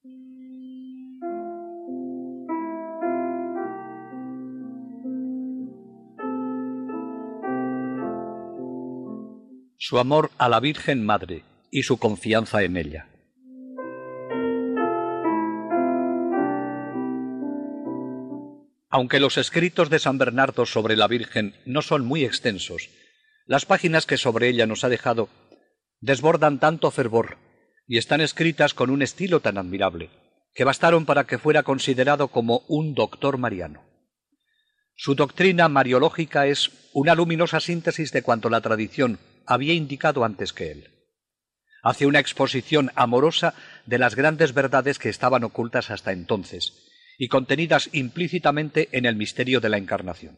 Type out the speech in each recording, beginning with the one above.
Su amor a la Virgen Madre y su confianza en ella. Aunque los escritos de San Bernardo sobre la Virgen no son muy extensos, las páginas que sobre ella nos ha dejado desbordan tanto fervor y están escritas con un estilo tan admirable que bastaron para que fuera considerado como un doctor mariano. Su doctrina mariológica es una luminosa síntesis de cuanto la tradición había indicado antes que él. Hace una exposición amorosa de las grandes verdades que estaban ocultas hasta entonces y contenidas implícitamente en el misterio de la Encarnación.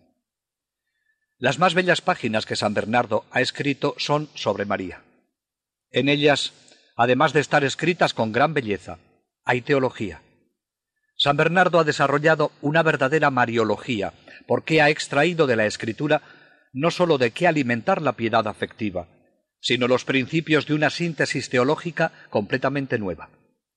Las más bellas páginas que San Bernardo ha escrito son sobre María. En ellas, además de estar escritas con gran belleza, hay teología. San Bernardo ha desarrollado una verdadera mariología, porque ha extraído de la Escritura no sólo de qué alimentar la piedad afectiva, sino los principios de una síntesis teológica completamente nueva.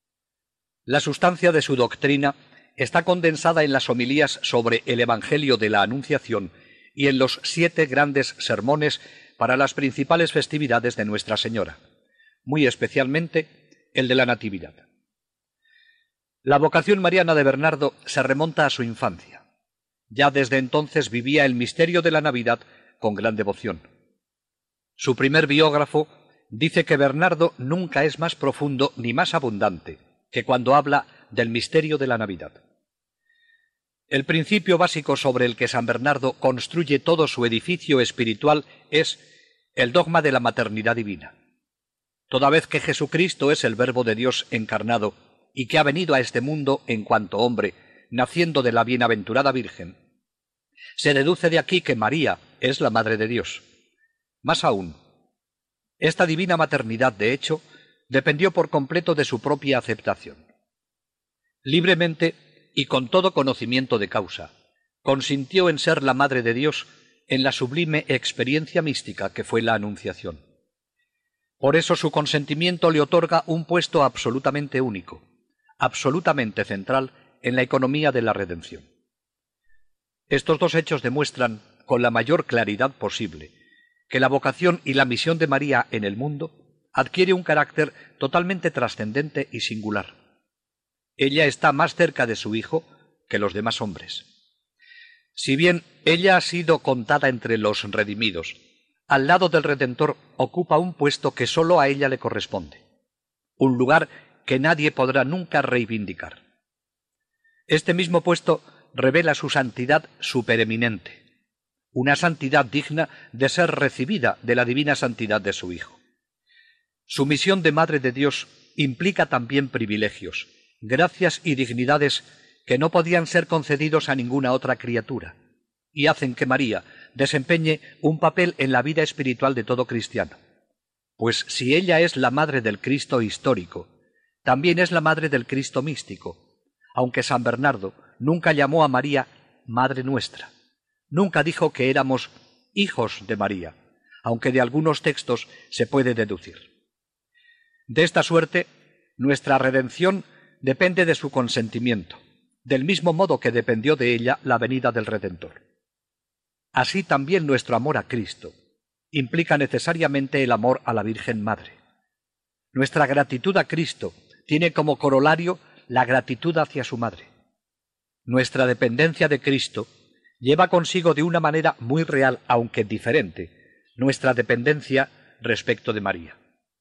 La sustancia de su doctrina está condensada en las homilías sobre el Evangelio de la Anunciación y en los 7 grandes sermones para las principales festividades de Nuestra Señora, muy especialmente el de la Natividad. La vocación mariana de Bernardo se remonta a su infancia. Ya desde entonces vivía el misterio de la Navidad con gran devoción. Su primer biógrafo dice que Bernardo nunca es más profundo ni más abundante que cuando habla del misterio de la Navidad. El principio básico sobre el que San Bernardo construye todo su edificio espiritual es el dogma de la maternidad divina. Toda vez que Jesucristo es el Verbo de Dios encarnado y que ha venido a este mundo en cuanto hombre, naciendo de la bienaventurada Virgen, se deduce de aquí que María es la Madre de Dios. Más aún, esta divina maternidad, de hecho, dependió por completo de su propia aceptación. Libremente y con todo conocimiento de causa, consintió en ser la Madre de Dios en la sublime experiencia mística que fue la Anunciación. Por eso su consentimiento le otorga un puesto absolutamente único, absolutamente central en la economía de la redención. Estos dos hechos demuestran, con la mayor claridad posible, que la vocación y la misión de María en el mundo adquiere un carácter totalmente trascendente y singular. Ella está más cerca de su Hijo que los demás hombres. Si bien ella ha sido contada entre los redimidos, al lado del Redentor ocupa un puesto que sólo a ella le corresponde, un lugar que nadie podrá nunca reivindicar. Este mismo puesto revela su santidad supereminente, una santidad digna de ser recibida de la divina santidad de su Hijo. Su misión de Madre de Dios implica también privilegios, gracias y dignidades que no podían ser concedidos a ninguna otra criatura, y hacen que María desempeñe un papel en la vida espiritual de todo cristiano. Pues si ella es la madre del Cristo histórico, también es la madre del Cristo místico, aunque San Bernardo nunca llamó a María Madre nuestra. Nunca dijo que éramos hijos de María, aunque de algunos textos se puede deducir. De esta suerte, nuestra redención depende de su consentimiento, del mismo modo que dependió de ella la venida del Redentor. Así también nuestro amor a Cristo implica necesariamente el amor a la Virgen Madre. Nuestra gratitud a Cristo tiene como corolario la gratitud hacia su Madre. Nuestra dependencia de Cristo lleva consigo de una manera muy real, aunque diferente, nuestra dependencia respecto de María.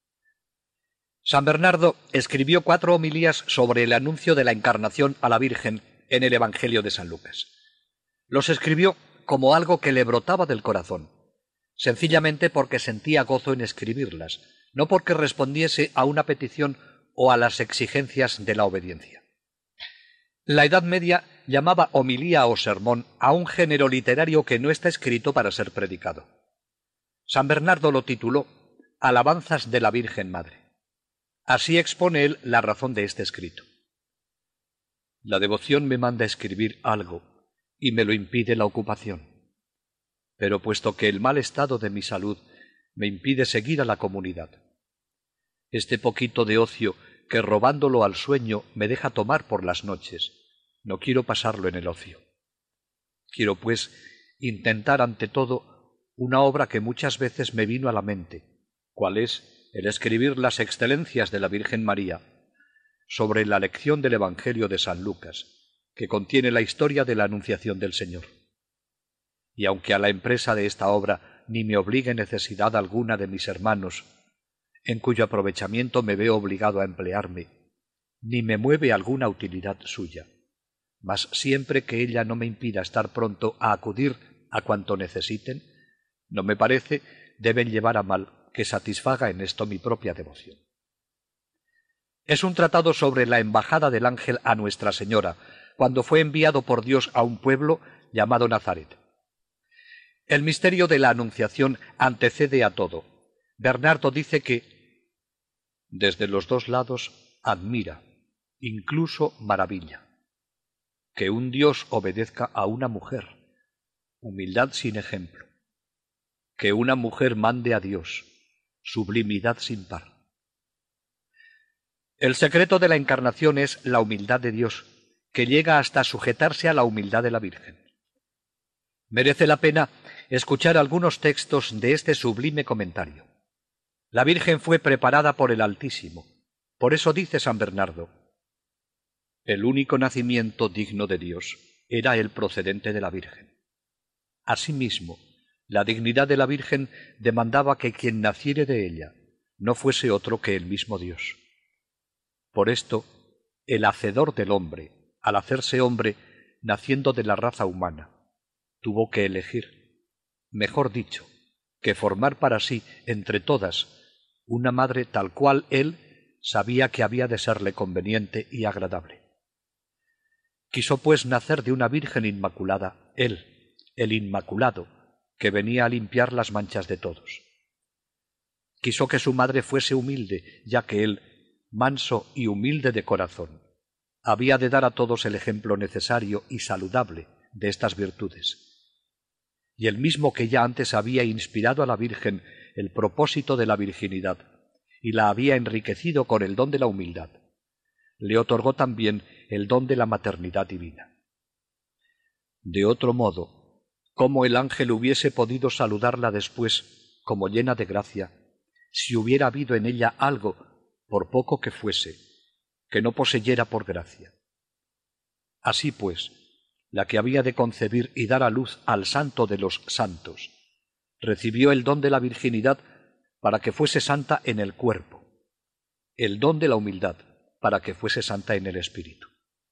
San Bernardo escribió 4 homilías sobre el anuncio de la encarnación a la Virgen en el Evangelio de San Lucas. Los escribió como algo que le brotaba del corazón, sencillamente porque sentía gozo en escribirlas, no porque respondiese a una petición o a las exigencias de la obediencia. La Edad Media llamaba homilía o sermón a un género literario que no está escrito para ser predicado. San Bernardo lo tituló Alabanzas de la Virgen Madre. Así expone él la razón de este escrito. La devoción me manda escribir algo y me lo impide la ocupación. Pero puesto que el mal estado de mi salud me impide seguir a la comunidad, este poquito de ocio que robándolo al sueño me deja tomar por las noches. No quiero pasarlo en el ocio. Quiero, pues, intentar ante todo una obra que muchas veces me vino a la mente, cual es el escribir las excelencias de la Virgen María, sobre la lección del Evangelio de San Lucas, que contiene la historia de la Anunciación del Señor. Y aunque a la empresa de esta obra ni me obligue necesidad alguna de mis hermanos, en cuyo aprovechamiento me veo obligado a emplearme, ni me mueve alguna utilidad suya, mas siempre que ella no me impida estar pronto a acudir a cuanto necesiten, no me parece deben llevar a mal que satisfaga en esto mi propia devoción. Es un tratado sobre la embajada del ángel a Nuestra Señora, cuando fue enviado por Dios a un pueblo llamado Nazaret. El misterio de la Anunciación antecede a todo. Bernardo dice que, desde los dos lados, admira, incluso maravilla, que un Dios obedezca a una mujer, humildad sin ejemplo, que una mujer mande a Dios, sublimidad sin par. El secreto de la encarnación es la humildad de Dios, que llega hasta sujetarse a la humildad de la Virgen. Merece la pena escuchar algunos textos de este sublime comentario. La Virgen fue preparada por el Altísimo. Por eso dice San Bernardo: el único nacimiento digno de Dios era el procedente de la Virgen. Asimismo, la dignidad de la Virgen demandaba que quien naciere de ella no fuese otro que el mismo Dios. Por esto, el hacedor del hombre, al hacerse hombre, naciendo de la raza humana, tuvo que elegir, mejor dicho, que formar para sí, entre todas, una madre tal cual él sabía que había de serle conveniente y agradable. Quiso pues nacer de una Virgen Inmaculada, él, el Inmaculado, que venía a limpiar las manchas de todos. Quiso que su madre fuese humilde, ya que él, manso y humilde de corazón, había de dar a todos el ejemplo necesario y saludable de estas virtudes. Y el mismo que ya antes había inspirado a la Virgen el propósito de la virginidad y la había enriquecido con el don de la humildad, le otorgó también el don de la maternidad divina. De otro modo, ¿cómo el ángel hubiese podido saludarla después como llena de gracia, si hubiera habido en ella algo, por poco que fuese, que no poseyera por gracia? Así pues, la que había de concebir y dar a luz al santo de los santos, recibió el don de la virginidad para que fuese santa en el cuerpo, el don de la humildad para que fuese santa en el espíritu.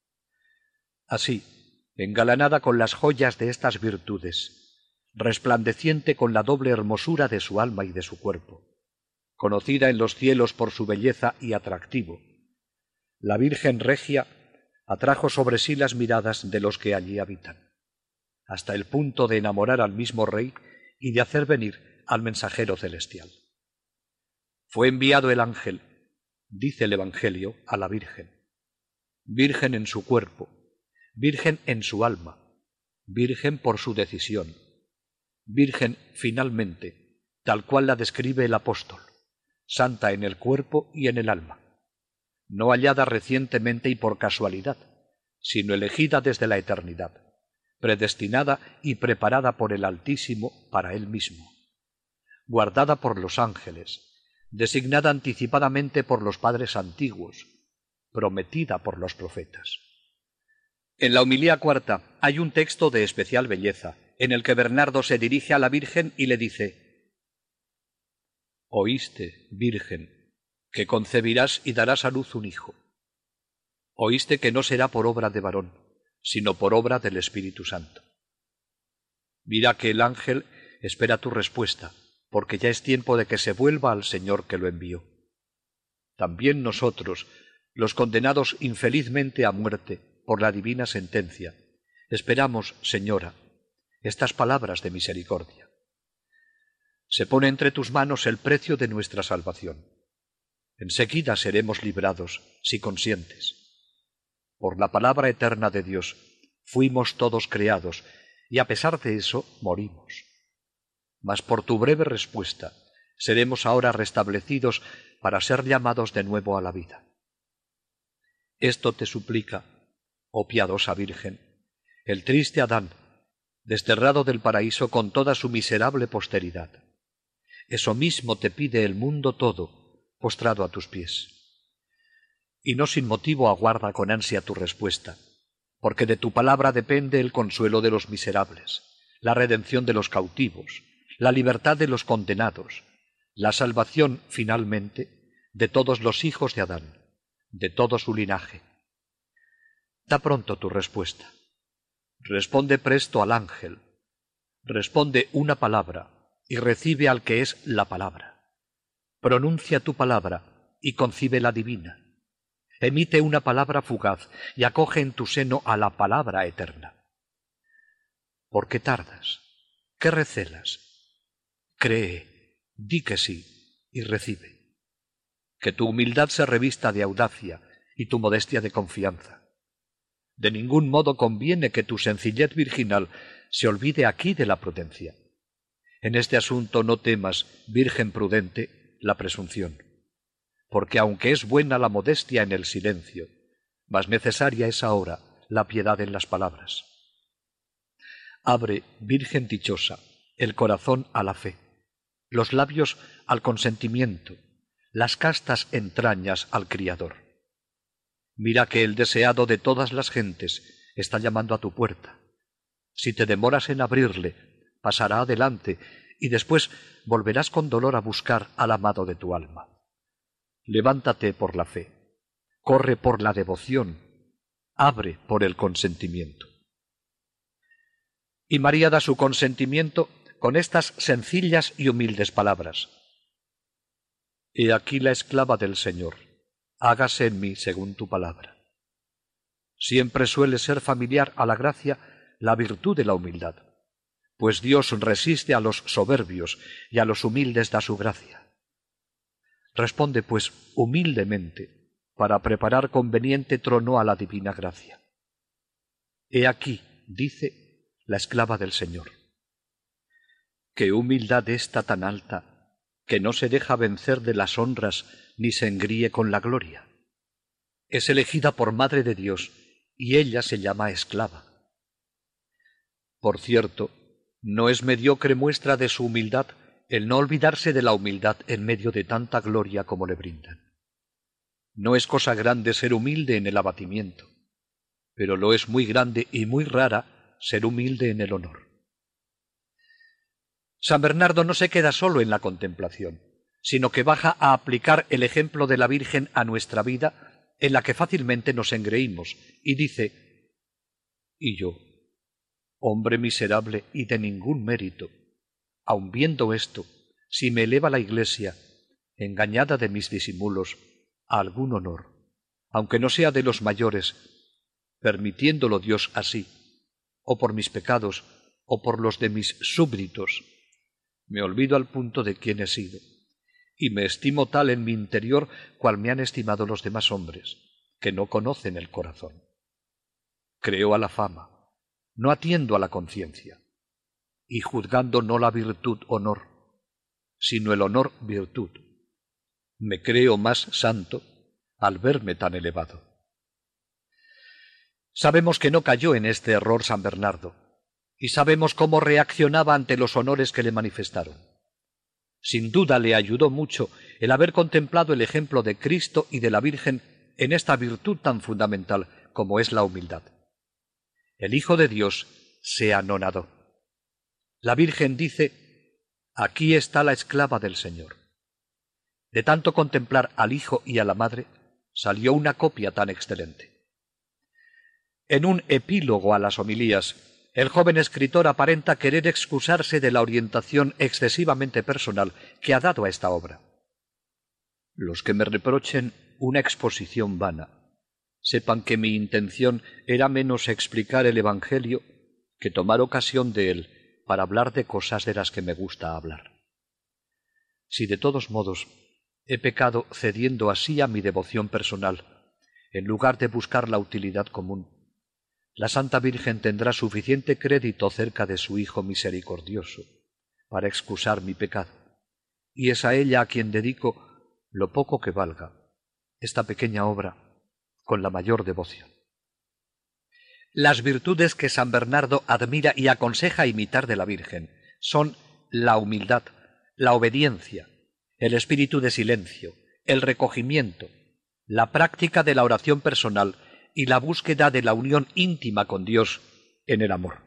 Así, engalanada con las joyas de estas virtudes, resplandeciente con la doble hermosura de su alma y de su cuerpo, conocida en los cielos por su belleza y atractivo, la Virgen Regia atrajo sobre sí las miradas de los que allí habitan, hasta el punto de enamorar al mismo Rey y de hacer venir al mensajero celestial. Fue enviado el ángel, dice el Evangelio, a la Virgen, virgen en su cuerpo, virgen en su alma, virgen por su decisión, virgen finalmente, tal cual la describe el apóstol, santa en el cuerpo y en el alma, no hallada recientemente y por casualidad, sino elegida desde la eternidad, predestinada y preparada por el Altísimo para él mismo, guardada por los ángeles, designada anticipadamente por los padres antiguos, prometida por los profetas. En la homilía cuarta hay un texto de especial belleza, en el que Bernardo se dirige a la Virgen y le dice: «Oíste, Virgen, que concebirás y darás a luz un hijo. Oíste que no será por obra de varón, sino por obra del Espíritu Santo. Mira que el ángel espera tu respuesta, porque ya es tiempo de que se vuelva al Señor que lo envió. También nosotros, los condenados infelizmente a muerte por la divina sentencia, esperamos, Señora, estas palabras de misericordia. Se pone entre tus manos el precio de nuestra salvación. Enseguida seremos librados, si consientes. Por la palabra eterna de Dios fuimos todos creados, y a pesar de eso morimos. Mas por tu breve respuesta seremos ahora restablecidos para ser llamados de nuevo a la vida. Esto te suplica, oh piadosa Virgen, el triste Adán, desterrado del paraíso con toda su miserable posteridad. Eso mismo te pide el mundo todo, postrado a tus pies. Y no sin motivo aguarda con ansia tu respuesta, porque de tu palabra depende el consuelo de los miserables, la redención de los cautivos, la libertad de los condenados, la salvación, finalmente, de todos los hijos de Adán, de todo su linaje. Da pronto tu respuesta. Responde presto al ángel. Responde una palabra y recibe al que es la palabra. Pronuncia tu palabra y concibe la divina. Emite una palabra fugaz y acoge en tu seno a la palabra eterna. ¿Por qué tardas? ¿Qué recelas? Cree, di que sí y recibe. Que tu humildad se revista de audacia y tu modestia de confianza. De ningún modo conviene que tu sencillez virginal se olvide aquí de la prudencia. En este asunto no temas, Virgen prudente, la presunción, porque aunque es buena la modestia en el silencio, más necesaria es ahora la piedad en las palabras. Abre, Virgen dichosa, el corazón a la fe, los labios al consentimiento, las castas entrañas al Criador. Mira que el deseado de todas las gentes está llamando a tu puerta. Si te demoras en abrirle, pasará adelante y después volverás con dolor a buscar al amado de tu alma. Levántate por la fe, corre por la devoción, abre por el consentimiento. Y María da su consentimiento con estas sencillas y humildes palabras. He aquí la esclava del Señor, hágase en mí según tu palabra. Siempre suele ser familiar a la gracia la virtud de la humildad, pues Dios resiste a los soberbios y a los humildes da su gracia. Responde, pues, humildemente, para preparar conveniente trono a la divina gracia. He aquí, dice, la esclava del Señor. Qué humildad esta tan alta, que no se deja vencer de las honras ni se engríe con la gloria. Es elegida por Madre de Dios y ella se llama esclava. Por cierto, no es mediocre muestra de su humildad el no olvidarse de la humildad en medio de tanta gloria como le brindan. No es cosa grande ser humilde en el abatimiento, pero lo es muy grande y muy rara ser humilde en el honor. San Bernardo no se queda solo en la contemplación, sino que baja a aplicar el ejemplo de la Virgen a nuestra vida, en la que fácilmente nos engreímos, y dice: «Y yo, hombre miserable y de ningún mérito, aun viendo esto, si me eleva la Iglesia, engañada de mis disimulos, a algún honor, aunque no sea de los mayores, permitiéndolo Dios así, o por mis pecados, o por los de mis súbditos, me olvido al punto de quién he sido, y me estimo tal en mi interior cual me han estimado los demás hombres, que no conocen el corazón. Creo a la fama, no atiendo a la conciencia, y juzgando no la virtud honor, sino el honor virtud. Me creo más santo al verme tan elevado». Sabemos que no cayó en este error San Bernardo, y sabemos cómo reaccionaba ante los honores que le manifestaron. Sin duda le ayudó mucho el haber contemplado el ejemplo de Cristo y de la Virgen en esta virtud tan fundamental como es la humildad. El Hijo de Dios se anonadó. La Virgen dice: «Aquí está la esclava del Señor». De tanto contemplar al Hijo y a la Madre, salió una copia tan excelente. En un epílogo a las homilías, el joven escritor aparenta querer excusarse de la orientación excesivamente personal que ha dado a esta obra. Los que me reprochen una exposición vana, sepan que mi intención era menos explicar el Evangelio que tomar ocasión de él para hablar de cosas de las que me gusta hablar. Si de todos modos he pecado cediendo así a mi devoción personal, en lugar de buscar la utilidad común, la Santa Virgen tendrá suficiente crédito cerca de su Hijo misericordioso para excusar mi pecado, y es a ella a quien dedico lo poco que valga esta pequeña obra, con la mayor devoción. Las virtudes que San Bernardo admira y aconseja imitar de la Virgen son la humildad, la obediencia, el espíritu de silencio, el recogimiento, la práctica de la oración personal y la búsqueda de la unión íntima con Dios en el amor.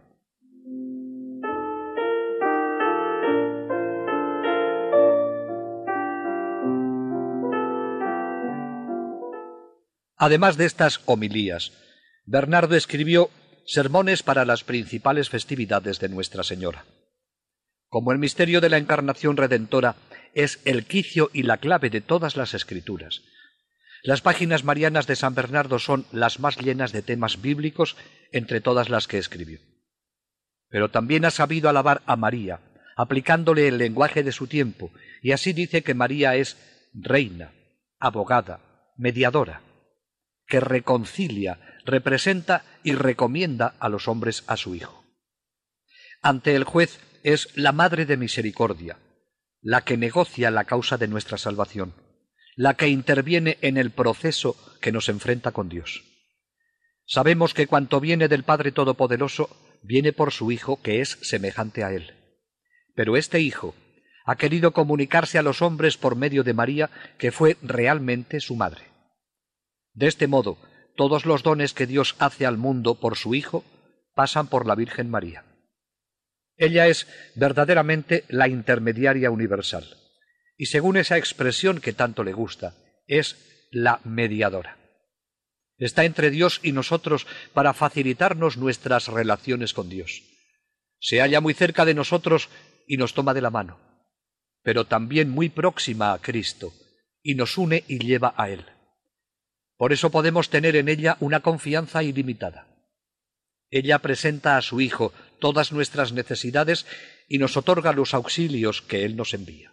Además de estas homilías, Bernardo escribió sermones para las principales festividades de Nuestra Señora. Como el misterio de la Encarnación Redentora es el quicio y la clave de todas las Escrituras, las páginas marianas de San Bernardo son las más llenas de temas bíblicos entre todas las que escribió. Pero también ha sabido alabar a María, aplicándole el lenguaje de su tiempo, y así dice que María es reina, abogada, mediadora, que reconcilia, representa y recomienda a los hombres a su Hijo. Ante el juez es la Madre de Misericordia, la que negocia la causa de nuestra salvación, la que interviene en el proceso que nos enfrenta con Dios. Sabemos que cuanto viene del Padre Todopoderoso, viene por su Hijo, que es semejante a Él. Pero este Hijo ha querido comunicarse a los hombres por medio de María, que fue realmente su madre. De este modo, todos los dones que Dios hace al mundo por su Hijo pasan por la Virgen María. Ella es verdaderamente la intermediaria universal, y según esa expresión que tanto le gusta, es la mediadora. Está entre Dios y nosotros para facilitarnos nuestras relaciones con Dios. Se halla muy cerca de nosotros y nos toma de la mano, pero también muy próxima a Cristo, y nos une y lleva a Él. Por eso podemos tener en ella una confianza ilimitada. Ella presenta a su Hijo todas nuestras necesidades y nos otorga los auxilios que Él nos envía.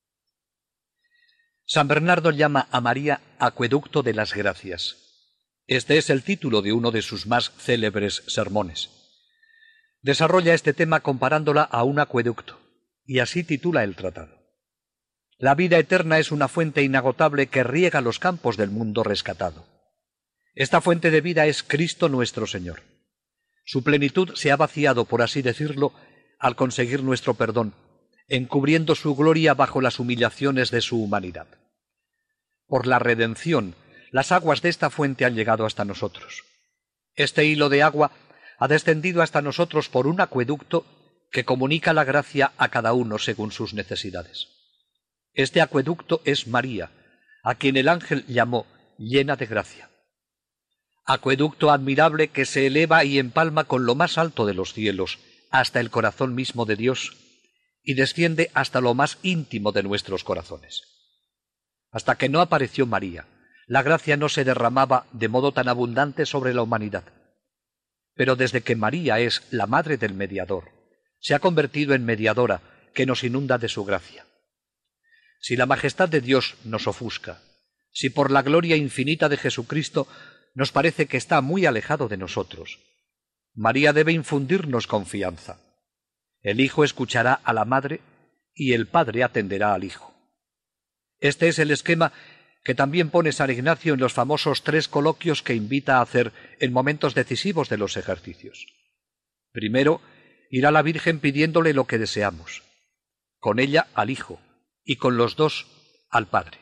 San Bernardo llama a María acueducto de las gracias. Este es el título de uno de sus más célebres sermones. Desarrolla este tema comparándola a un acueducto, y así titula el tratado. La vida eterna es una fuente inagotable que riega los campos del mundo rescatado. Esta fuente de vida es Cristo nuestro Señor. Su plenitud se ha vaciado, por así decirlo, al conseguir nuestro perdón, encubriendo su gloria bajo las humillaciones de su humanidad. Por la redención, las aguas de esta fuente han llegado hasta nosotros. Este hilo de agua ha descendido hasta nosotros por un acueducto que comunica la gracia a cada uno según sus necesidades. Este acueducto es María, a quien el ángel llamó llena de gracia. Acueducto admirable que se eleva y empalma con lo más alto de los cielos, hasta el corazón mismo de Dios, y desciende hasta lo más íntimo de nuestros corazones. Hasta que no apareció María, la gracia no se derramaba de modo tan abundante sobre la humanidad. Pero desde que María es la madre del mediador, se ha convertido en mediadora que nos inunda de su gracia. Si la majestad de Dios nos ofusca, si por la gloria infinita de Jesucristo nos parece que está muy alejado de nosotros, María debe infundirnos confianza. El Hijo escuchará a la Madre y el Padre atenderá al Hijo. Este es el esquema que también pone San Ignacio en los famosos 3 coloquios que invita a hacer en momentos decisivos de los ejercicios. Primero, ir a la Virgen pidiéndole lo que deseamos, con ella al Hijo y con los dos al Padre.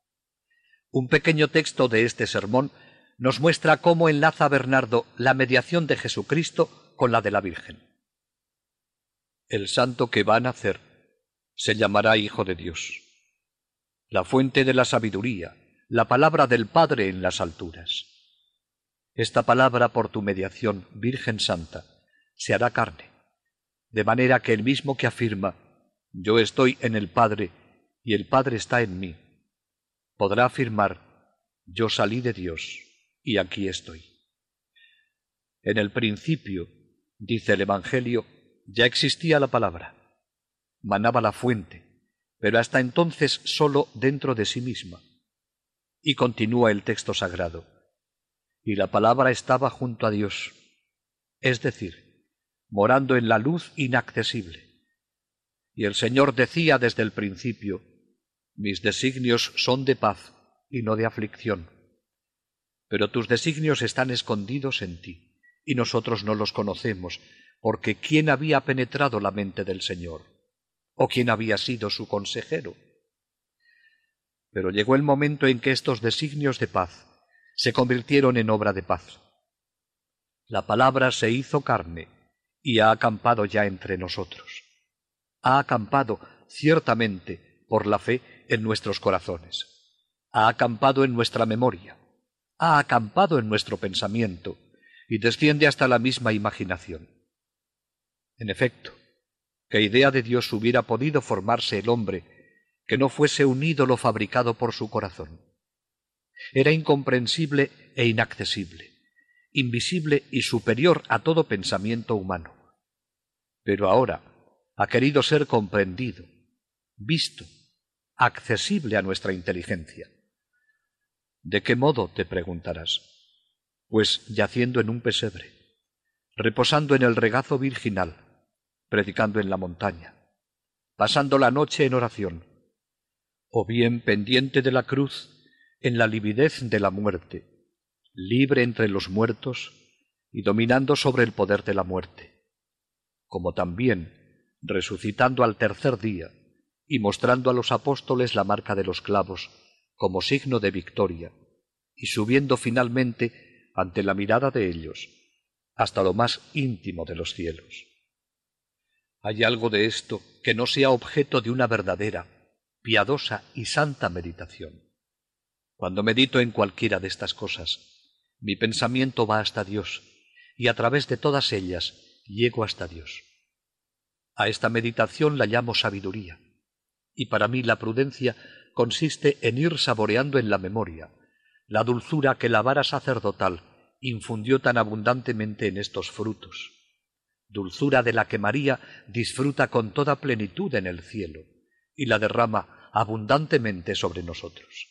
Un pequeño texto de este sermón nos muestra cómo enlaza Bernardo la mediación de Jesucristo con la de la Virgen. El santo que va a nacer se llamará Hijo de Dios, la fuente de la sabiduría, la palabra del Padre en las alturas. Esta palabra, por tu mediación, Virgen Santa, se hará carne, de manera que el mismo que afirma, yo estoy en el Padre y el Padre está en mí, podrá afirmar, yo salí de Dios y aquí estoy. En el principio, dice el Evangelio, ya existía la palabra, manaba la fuente, pero hasta entonces sólo dentro de sí misma. Y continúa el texto sagrado, y la palabra estaba junto a Dios, es decir, morando en la luz inaccesible. Y el Señor decía desde el principio, mis designios son de paz y no de aflicción, pero tus designios están escondidos en ti, y nosotros no los conocemos, porque ¿quién había penetrado la mente del Señor? ¿O quién había sido su consejero? Pero llegó el momento en que estos designios de paz se convirtieron en obra de paz. La palabra se hizo carne y ha acampado ya entre nosotros. Ha acampado, ciertamente, por la fe en nuestros corazones. Ha acampado en nuestra memoria. Ha acampado en nuestro pensamiento y desciende hasta la misma imaginación. En efecto, ¿qué idea de Dios hubiera podido formarse el hombre que no fuese un ídolo fabricado por su corazón? Era incomprensible e inaccesible, invisible y superior a todo pensamiento humano. Pero ahora ha querido ser comprendido, visto, accesible a nuestra inteligencia. ¿De qué modo?, te preguntarás. Pues yaciendo en un pesebre, reposando en el regazo virginal, predicando en la montaña, pasando la noche en oración, o bien pendiente de la cruz en la lividez de la muerte, libre entre los muertos y dominando sobre el poder de la muerte, como también resucitando al tercer día y mostrando a los apóstoles la marca de los clavos como signo de victoria, y subiendo finalmente ante la mirada de ellos hasta lo más íntimo de los cielos. ¿Hay algo de esto que no sea objeto de una verdadera, piadosa y santa meditación? Cuando medito en cualquiera de estas cosas, mi pensamiento va hasta Dios, y a través de todas ellas llego hasta Dios. A esta meditación la llamo sabiduría, y para mí la prudencia consiste en ir saboreando en la memoria la dulzura que la vara sacerdotal infundió tan abundantemente en estos frutos, dulzura de la que María disfruta con toda plenitud en el cielo y la derrama abundantemente sobre nosotros.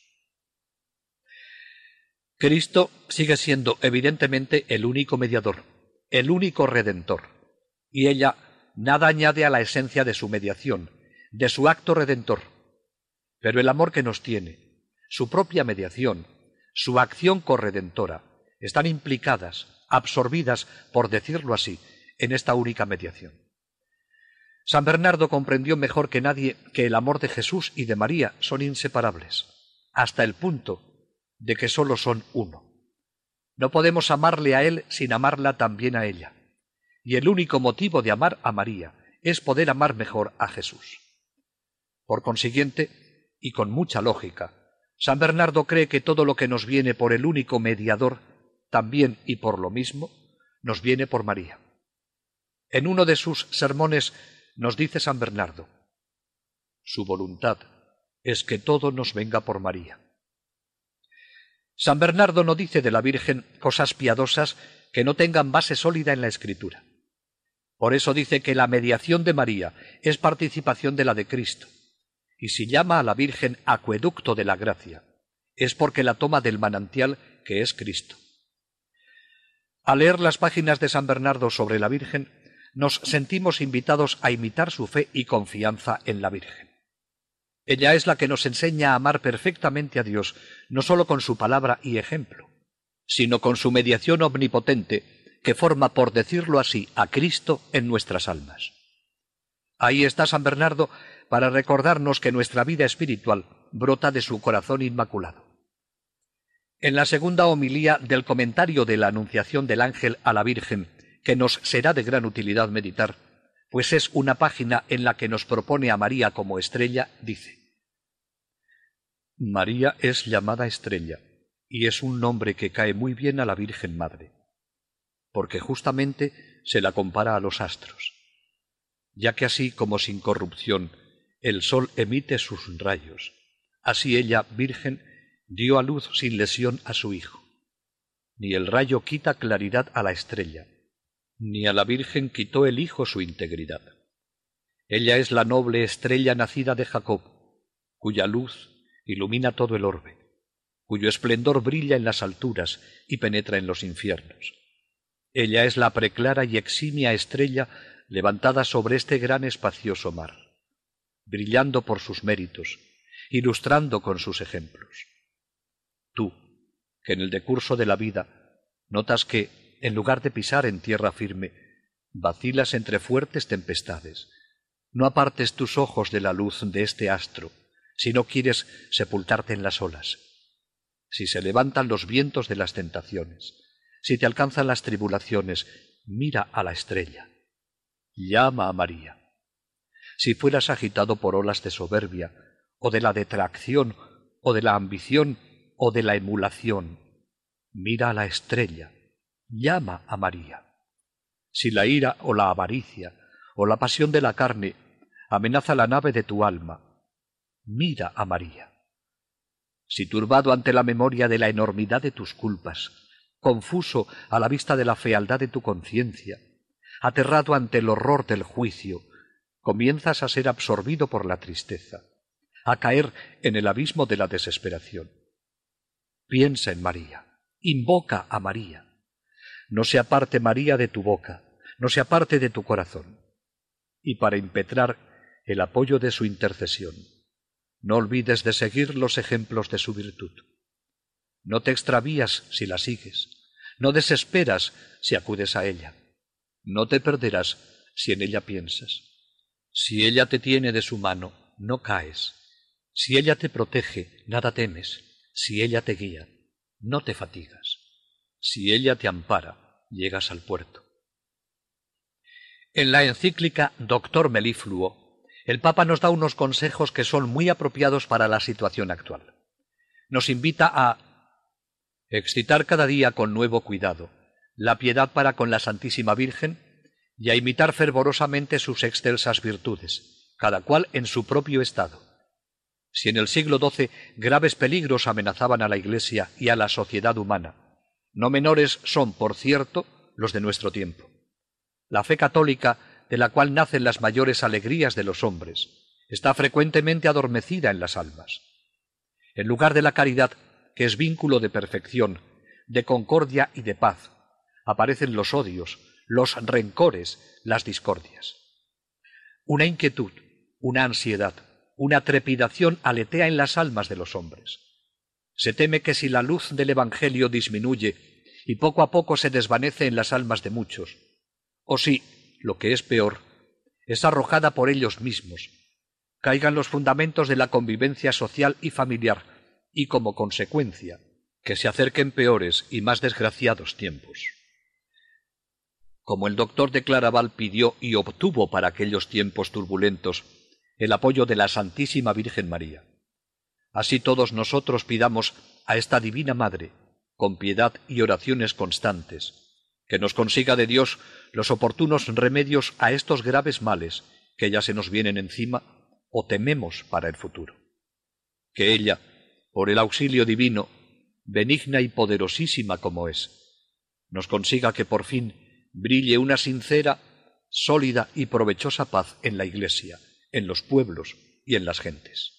Cristo sigue siendo evidentemente el único mediador, el único redentor, y ella nada añade a la esencia de su mediación, de su acto redentor. Pero el amor que nos tiene, su propia mediación, su acción corredentora, están implicadas, absorbidas, por decirlo así, en esta única mediación. San Bernardo comprendió mejor que nadie que el amor de Jesús y de María son inseparables, hasta el punto de que sólo son uno. No podemos amarle a él sin amarla también a ella, y el único motivo de amar a María es poder amar mejor a Jesús. Por consiguiente, y con mucha lógica, San Bernardo cree que todo lo que nos viene por el único mediador, también y por lo mismo, nos viene por María. En uno de sus sermones nos dice San Bernardo: su voluntad es que todo nos venga por María. San Bernardo no dice de la Virgen cosas piadosas que no tengan base sólida en la Escritura. Por eso dice que la mediación de María es participación de la de Cristo, y si llama a la Virgen acueducto de la gracia, es porque la toma del manantial que es Cristo. Al leer las páginas de San Bernardo sobre la Virgen, nos sentimos invitados a imitar su fe y confianza en la Virgen. Ella es la que nos enseña a amar perfectamente a Dios, no sólo con su palabra y ejemplo, sino con su mediación omnipotente, que forma, por decirlo así, a Cristo en nuestras almas. Ahí está San Bernardo para recordarnos que nuestra vida espiritual brota de su corazón inmaculado. En la segunda homilía del comentario de la Anunciación del Ángel a la Virgen, que nos será de gran utilidad meditar, pues es una página en la que nos propone a María como estrella, dice: María es llamada estrella, y es un nombre que cae muy bien a la Virgen Madre, porque justamente se la compara a los astros, ya que así como sin corrupción el sol emite sus rayos, así ella, Virgen, dio a luz sin lesión a su Hijo. Ni el rayo quita claridad a la estrella, ni a la Virgen quitó el Hijo su integridad. Ella es la noble estrella nacida de Jacob, cuya luz ilumina todo el orbe, cuyo esplendor brilla en las alturas y penetra en los infiernos. Ella es la preclara y eximia estrella levantada sobre este gran espacioso mar, brillando por sus méritos, ilustrando con sus ejemplos. Tú, que en el decurso de la vida notas que, en lugar de pisar en tierra firme, vacilas entre fuertes tempestades. No apartes tus ojos de la luz de este astro, si no quieres sepultarte en las olas. Si se levantan los vientos de las tentaciones, si te alcanzan las tribulaciones, mira a la estrella. Llama a María. Si fueras agitado por olas de soberbia, o de la detracción, o de la ambición, o de la emulación, mira a la estrella. Llama a María. Si la ira o la avaricia, o la pasión de la carne, amenaza la nave de tu alma, mira a María. Si turbado ante la memoria de la enormidad de tus culpas, confuso a la vista de la fealdad de tu conciencia, aterrado ante el horror del juicio, comienzas a ser absorbido por la tristeza, a caer en el abismo de la desesperación. Piensa en María, invoca a María. No se aparte María de tu boca, no se aparte de tu corazón. Y para impetrar el apoyo de su intercesión, no olvides de seguir los ejemplos de su virtud. No te extravías si la sigues, no desesperas si acudes a ella. No te perderás si en ella piensas. Si ella te tiene de su mano, no caes. Si ella te protege, nada temes. Si ella te guía, no te fatigas. Si ella te ampara, llegas al puerto. En la encíclica Doctor Melifluo, el Papa nos da unos consejos que son muy apropiados para la situación actual. Nos invita a excitar cada día con nuevo cuidado la piedad para con la Santísima Virgen y a imitar fervorosamente sus excelsas virtudes, cada cual en su propio estado. Si en el siglo XII graves peligros amenazaban a la Iglesia y a la sociedad humana, no menores son, por cierto, los de nuestro tiempo. La fe católica, de la cual nacen las mayores alegrías de los hombres, está frecuentemente adormecida en las almas. En lugar de la caridad, que es vínculo de perfección, de concordia y de paz, aparecen los odios, los rencores, las discordias. Una inquietud, una ansiedad, una trepidación aletea en las almas de los hombres. Se teme que si la luz del Evangelio disminuye y poco a poco se desvanece en las almas de muchos, o si, lo que es peor, es arrojada por ellos mismos, caigan los fundamentos de la convivencia social y familiar y, como consecuencia, que se acerquen peores y más desgraciados tiempos. Como el doctor de Claraval pidió y obtuvo para aquellos tiempos turbulentos el apoyo de la Santísima Virgen María, así todos nosotros pidamos a esta Divina Madre, con piedad y oraciones constantes, que nos consiga de Dios los oportunos remedios a estos graves males que ya se nos vienen encima o tememos para el futuro. Que ella, por el auxilio divino, benigna y poderosísima como es, nos consiga que por fin brille una sincera, sólida y provechosa paz en la Iglesia, en los pueblos y en las gentes.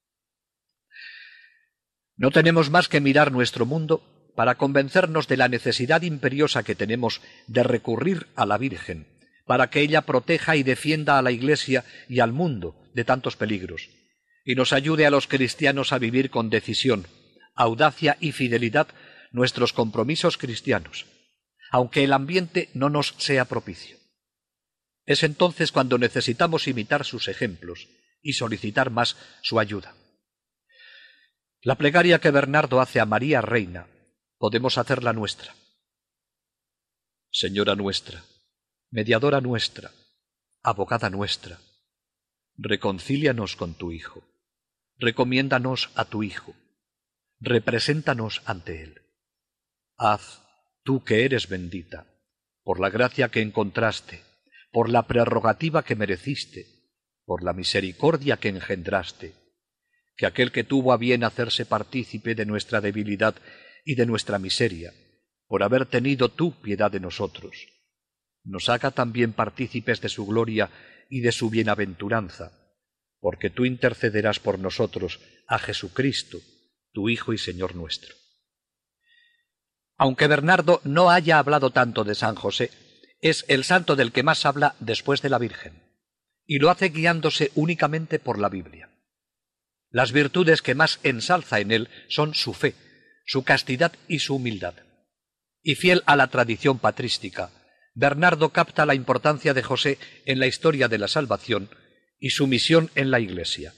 No tenemos más que mirar nuestro mundo para convencernos de la necesidad imperiosa que tenemos de recurrir a la Virgen, para que ella proteja y defienda a la Iglesia y al mundo de tantos peligros, y nos ayude a los cristianos a vivir con decisión, audacia y fidelidad nuestros compromisos cristianos, aunque el ambiente no nos sea propicio. Es entonces cuando necesitamos imitar sus ejemplos y solicitar más su ayuda. La plegaria que Bernardo hace a María Reina, podemos hacerla nuestra. Señora nuestra, mediadora nuestra, abogada nuestra, reconcílianos con tu Hijo, recomiéndanos a tu Hijo, represéntanos ante Él. Haz, tú que eres bendita, por la gracia que encontraste, por la prerrogativa que mereciste, por la misericordia que engendraste, que aquel que tuvo a bien hacerse partícipe de nuestra debilidad y de nuestra miseria, por haber tenido tú piedad de nosotros, nos haga también partícipes de su gloria y de su bienaventuranza, porque tú intercederás por nosotros a Jesucristo, tu Hijo y Señor nuestro. Aunque Bernardo no haya hablado tanto de San José, es el santo del que más habla después de la Virgen, y lo hace guiándose únicamente por la Biblia. Las virtudes que más ensalza en él son su fe, su castidad y su humildad. Y fiel a la tradición patrística, Bernardo capta la importancia de José en la historia de la salvación y su misión en la Iglesia.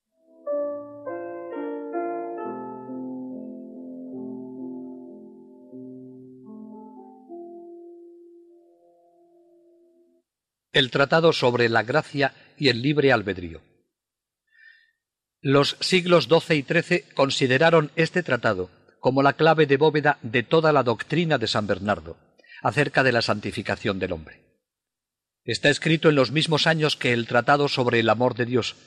El Tratado sobre la Gracia y el Libre Albedrío. Los siglos XII y XIII consideraron este tratado como la clave de bóveda de toda la doctrina de San Bernardo acerca de la santificación del hombre. Está escrito en los mismos años que el Tratado sobre el Amor de Dios,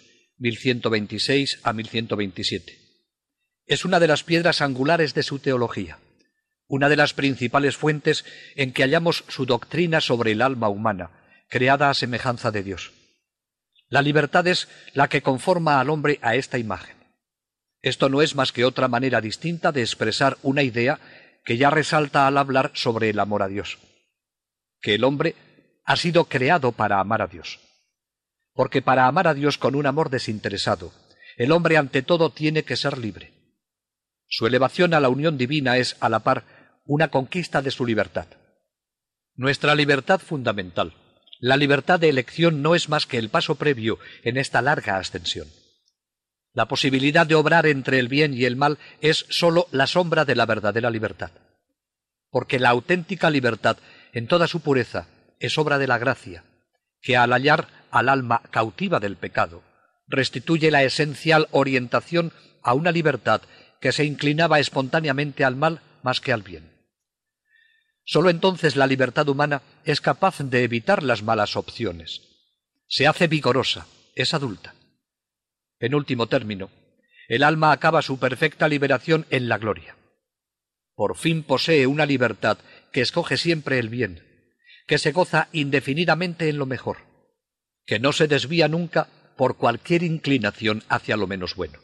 1126 a 1127. Es una de las piedras angulares de su teología, una de las principales fuentes en que hallamos su doctrina sobre el alma humana, creada a semejanza de Dios. La libertad es la que conforma al hombre a esta imagen. Esto no es más que otra manera distinta de expresar una idea que ya resalta al hablar sobre el amor a Dios, que el hombre ha sido creado para amar a Dios. Porque para amar a Dios con un amor desinteresado, el hombre ante todo tiene que ser libre. Su elevación a la unión divina es, a la par, una conquista de su libertad. Nuestra libertad fundamental, la libertad de elección, no es más que el paso previo en esta larga ascensión. La posibilidad de obrar entre el bien y el mal es sólo la sombra de la verdadera libertad. Porque la auténtica libertad, en toda su pureza, es obra de la gracia, que al hallar al alma cautiva del pecado, restituye la esencial orientación a una libertad que se inclinaba espontáneamente al mal más que al bien. Sólo entonces la libertad humana es capaz de evitar las malas opciones. Se hace vigorosa, es adulta. En último término, el alma acaba su perfecta liberación en la gloria. Por fin posee una libertad que escoge siempre el bien, que se goza indefinidamente en lo mejor, que no se desvía nunca por cualquier inclinación hacia lo menos bueno.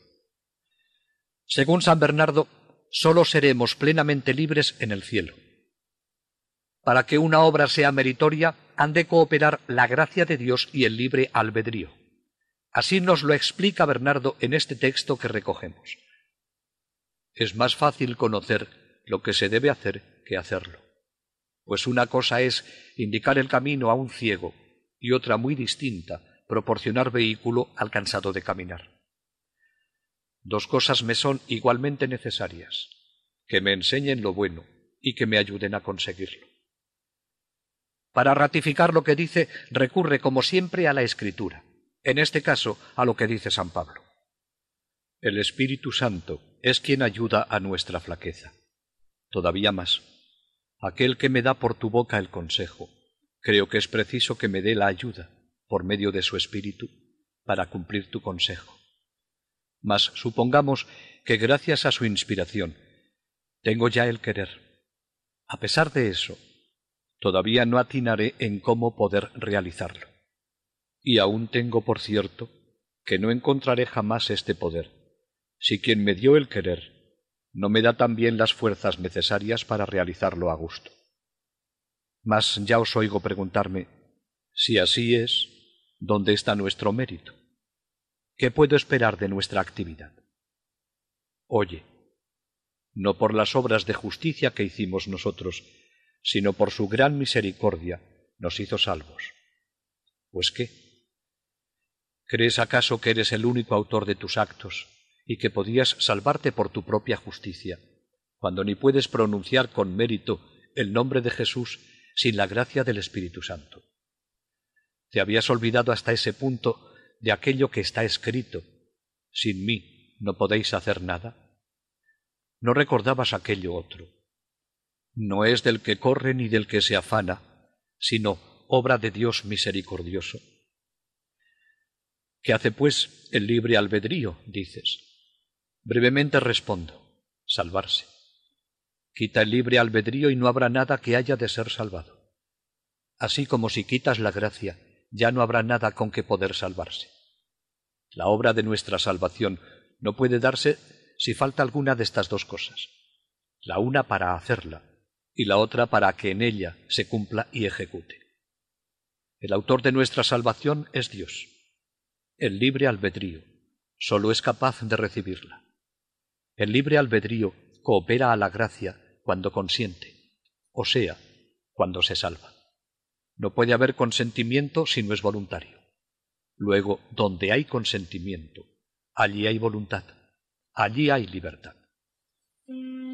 Según San Bernardo, sólo seremos plenamente libres en el cielo. Para que una obra sea meritoria, han de cooperar la gracia de Dios y el libre albedrío. Así nos lo explica Bernardo en este texto que recogemos. Es más fácil conocer lo que se debe hacer que hacerlo, pues una cosa es indicar el camino a un ciego y otra muy distinta, proporcionar vehículo al cansado de caminar. Dos cosas me son igualmente necesarias, que me enseñen lo bueno y que me ayuden a conseguirlo. Para ratificar lo que dice, recurre como siempre a la Escritura, en este caso a lo que dice San Pablo. El Espíritu Santo es quien ayuda a nuestra flaqueza. Todavía más, aquel que me da por tu boca el consejo, creo que es preciso que me dé la ayuda, por medio de su Espíritu, para cumplir tu consejo. Mas supongamos que gracias a su inspiración tengo ya el querer. A pesar de eso, todavía no atinaré en cómo poder realizarlo. Y aún tengo por cierto que no encontraré jamás este poder, si quien me dio el querer no me da también las fuerzas necesarias para realizarlo a gusto. Mas ya os oigo preguntarme, si así es, ¿dónde está nuestro mérito? ¿Qué puedo esperar de nuestra actividad? Oye, no por las obras de justicia que hicimos nosotros, sino por su gran misericordia nos hizo salvos. ¿Pues qué? ¿Crees acaso que eres el único autor de tus actos y que podías salvarte por tu propia justicia, cuando ni puedes pronunciar con mérito el nombre de Jesús sin la gracia del Espíritu Santo? ¿Te habías olvidado hasta ese punto de aquello que está escrito? Sin mí no podéis hacer nada. ¿No recordabas aquello otro? No es del que corre ni del que se afana, sino obra de Dios misericordioso. ¿Qué hace, pues, el libre albedrío? Dices. Brevemente respondo, salvarse. Quita el libre albedrío y no habrá nada que haya de ser salvado. Así como si quitas la gracia, ya no habrá nada con que poder salvarse. La obra de nuestra salvación no puede darse si falta alguna de estas dos cosas, la una para hacerla y la otra para que en ella se cumpla y ejecute. El autor de nuestra salvación es Dios. El libre albedrío sólo es capaz de recibirla. El libre albedrío coopera a la gracia cuando consiente, o sea, cuando se salva. No puede haber consentimiento si no es voluntario. Luego, donde hay consentimiento, allí hay voluntad, allí hay libertad.